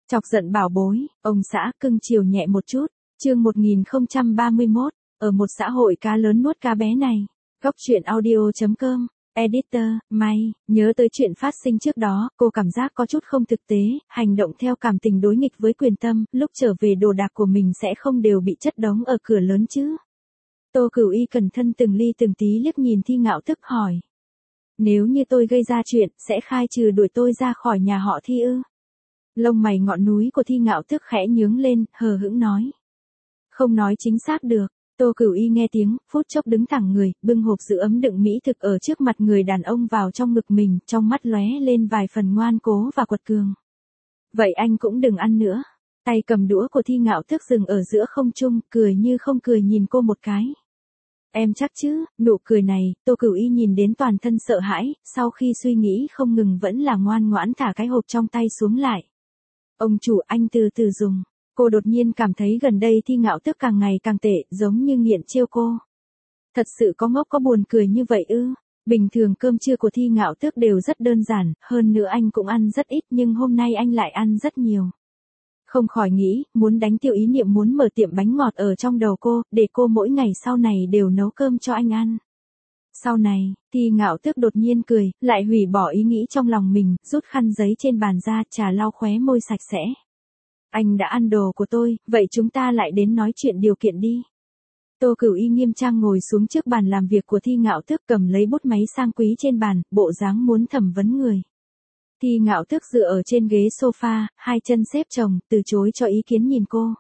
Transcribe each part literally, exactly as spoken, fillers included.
Chọc giận bảo bối, ông xã cưng chiều nhẹ một chút, chương một nghìn không trăm ba mươi mốt, ở một xã hội cá lớn nuốt cá bé này. Góc truyện audio chấm com, editor, May, nhớ tới chuyện phát sinh trước đó, cô cảm giác có chút không thực tế, hành động theo cảm tình đối nghịch với quyền tâm, lúc trở về đồ đạc của mình sẽ không đều bị chất đống ở cửa lớn chứ. Tô Cửu Y cẩn thận từng ly từng tí liếc nhìn Thi Ngạo Tức hỏi. Nếu như tôi gây ra chuyện, sẽ khai trừ đuổi tôi ra khỏi nhà họ Thi ư? Lông mày ngọn núi của Thi Ngạo Tức khẽ nhướng lên, hờ hững nói. Không nói chính xác được. Tô Cửu Y nghe tiếng, phút chốc đứng thẳng người, bưng hộp giữ ấm đựng mỹ thực ở trước mặt người đàn ông vào trong ngực mình, trong mắt lóe lên vài phần ngoan cố và quật cường. Vậy anh cũng đừng ăn nữa. Tay cầm đũa của Thi Ngạo Tức dừng ở giữa không trung, cười như không cười nhìn cô một cái. Em chắc chứ, nụ cười này, Tô Cửu Y nhìn đến toàn thân sợ hãi, sau khi suy nghĩ không ngừng vẫn là ngoan ngoãn thả cái hộp trong tay xuống lại. Ông chủ, anh từ từ dùng. Cô đột nhiên cảm thấy gần đây Thi Ngạo Tức càng ngày càng tệ, giống như nghiện trêu cô. Thật sự có ngốc có buồn cười như vậy ư? Bình thường cơm trưa của Thi Ngạo Tức đều rất đơn giản, hơn nữa anh cũng ăn rất ít nhưng hôm nay anh lại ăn rất nhiều. Không khỏi nghĩ, muốn đánh tiêu ý niệm muốn mở tiệm bánh ngọt ở trong đầu cô, để cô mỗi ngày sau này đều nấu cơm cho anh ăn. Sau này, Thi Ngạo Tức đột nhiên cười, lại hủy bỏ ý nghĩ trong lòng mình, rút khăn giấy trên bàn ra, trà lau khóe môi sạch sẽ. Anh đã ăn đồ của tôi, vậy chúng ta lại đến nói chuyện điều kiện đi. Tô Cửu Y nghiêm trang ngồi xuống trước bàn làm việc của Thi Ngạo Tức, cầm lấy bút máy sang quý trên bàn, bộ dáng muốn thẩm vấn người. Thi Ngạo Tức dựa ở trên ghế sofa, hai chân xếp chồng, từ chối cho ý kiến nhìn cô.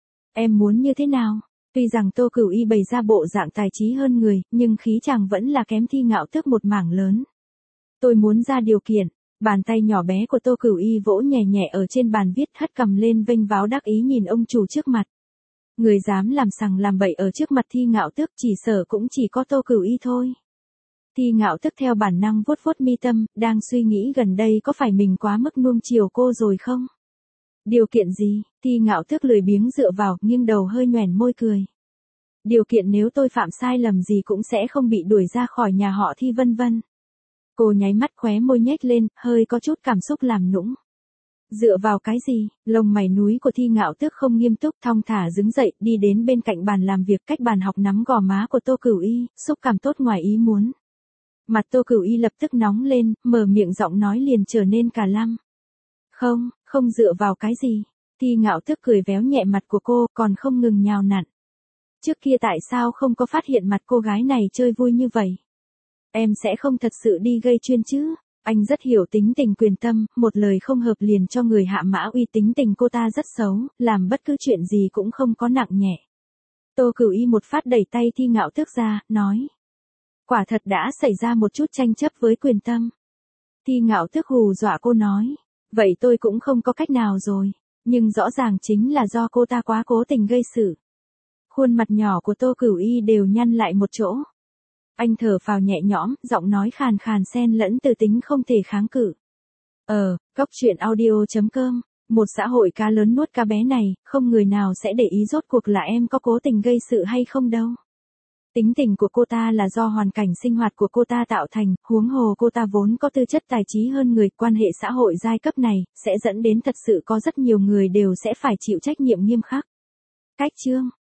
Em muốn như thế nào? Tuy rằng Tô Cửu Y bày ra bộ dạng tài trí hơn người, nhưng khí chàng vẫn là kém Thi Ngạo Tức một mảng lớn. Tôi muốn ra điều kiện. Bàn tay nhỏ bé của Tô Cửu Y vỗ nhẹ nhẹ ở trên bàn viết, hất cầm lên vênh váo đắc ý nhìn ông chủ trước mặt. Người dám làm sằng làm bậy ở trước mặt Thi Ngạo Tức chỉ sợ cũng chỉ có Tô Cửu Y thôi. Thi Ngạo Tức theo bản năng vuốt vuốt mi tâm, đang suy nghĩ gần đây có phải mình quá mức nuông chiều cô rồi không? Điều kiện gì? Thi Ngạo Tức lười biếng dựa vào, nghiêng đầu hơi nhoẻn môi cười. Điều kiện nếu tôi phạm sai lầm gì cũng sẽ không bị đuổi ra khỏi nhà họ Thi vân vân. Cô nháy mắt khóe môi nhếch lên, hơi có chút cảm xúc làm nũng. Dựa vào cái gì? Lông mày núi của Thi Ngạo Tức không nghiêm túc, thong thả đứng dậy, đi đến bên cạnh bàn làm việc cách bàn học nắm gò má của Tô Cửu Y, xúc cảm tốt ngoài ý muốn. Mặt Tô Cửu Y lập tức nóng lên, mở miệng giọng nói liền trở nên cả lăm. Không, không dựa vào cái gì? Thi Ngạo Tức cười véo nhẹ mặt của cô, còn không ngừng nhào nặn. Trước kia tại sao không có phát hiện mặt cô gái này chơi vui như vậy? Em sẽ không thật sự đi gây chuyện chứ? Anh rất hiểu tính tình quyền tâm, một lời không hợp liền cho người hạ mã uy, tính tình cô ta rất xấu, làm bất cứ chuyện gì cũng không có nặng nhẹ. Tô Cửu Y một phát đẩy tay Thi Ngạo Tức ra, nói. Quả thật đã xảy ra một chút tranh chấp với quyền tâm. Thi Ngạo Tức hù dọa cô nói. Vậy tôi cũng không có cách nào rồi, nhưng rõ ràng chính là do cô ta quá cố tình gây sự. Khuôn mặt nhỏ của Tô Cửu Y đều nhăn lại một chỗ. Anh thở phào nhẹ nhõm, giọng nói khàn khàn xen lẫn từ tính không thể kháng cự. Ờ, góc truyện audio chấm com, một xã hội cá lớn nuốt cá bé này, không người nào sẽ để ý rốt cuộc là em có cố tình gây sự hay không đâu. Tính tình của cô ta là do hoàn cảnh sinh hoạt của cô ta tạo thành, huống hồ cô ta vốn có tư chất tài trí hơn người, quan hệ xã hội giai cấp này, sẽ dẫn đến thật sự có rất nhiều người đều sẽ phải chịu trách nhiệm nghiêm khắc. Cách chương.